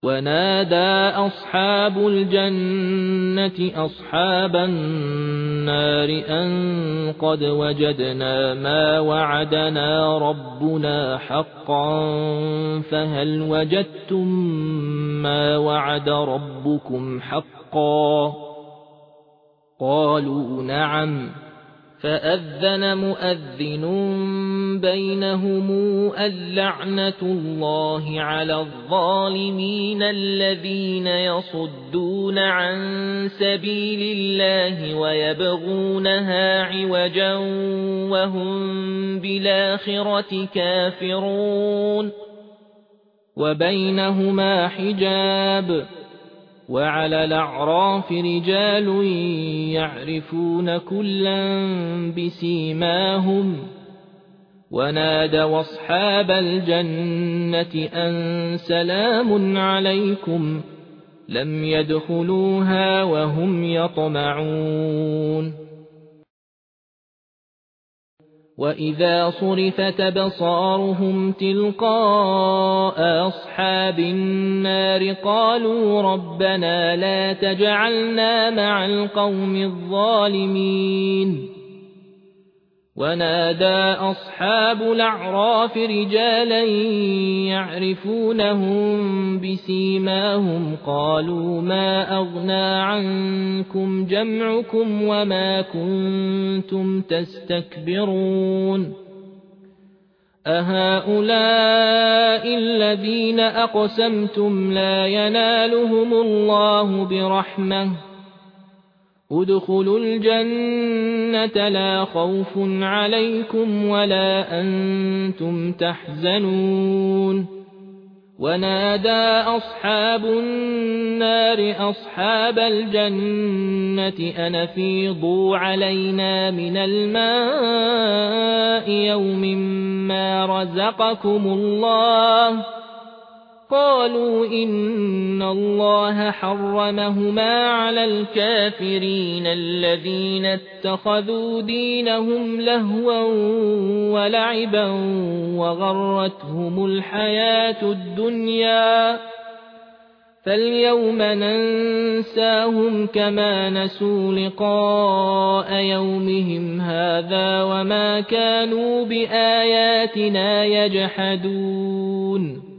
ونادى أصحاب الجنة أصحاب النار أن قد وجدنا ما وعدنا ربنا حقا فهل وجدتم ما وعد ربكم حقا قالوا نعم فأذن مؤذن بينهم اللعنة الله على الظالمين الذين يصدون عن سبيل الله ويبغونها عوجا وهم بالآخرة كافرون وبينهما حجاب وعلى الأعراف رجال يعرفون كلا بسيماهم ونادوا أصحاب الجنة أن سلام عليكم لم يدخلوها وهم يطمعون وإذا صرفت أبصارهم تلقاء أصحاب النار قالوا ربنا لا تجعلنا مع القوم الظالمين ونادى أصحاب الأعراف رجالا يعرفونهم بسيماهم قالوا ما أغنى عنكم جمعكم وما كنتم تستكبرون أهؤلاء الذين أقسمتم لا ينالهم الله برحمة ادخلوا الجنة لا خوف عليكم ولا أنتم تحزنون ونادى أصحاب النار أصحاب الجنة أن أفيضوا علينا من الماء يوم ما رزقكم الله قالوا إن الله حرمهما على الكافرين الذين اتخذوا دينهم لهوا ولعبا وغرتهم الحياة الدنيا فاليوم ننساهم كما نسوا لقاء يومهم هذا وما كانوا بآياتنا يجحدون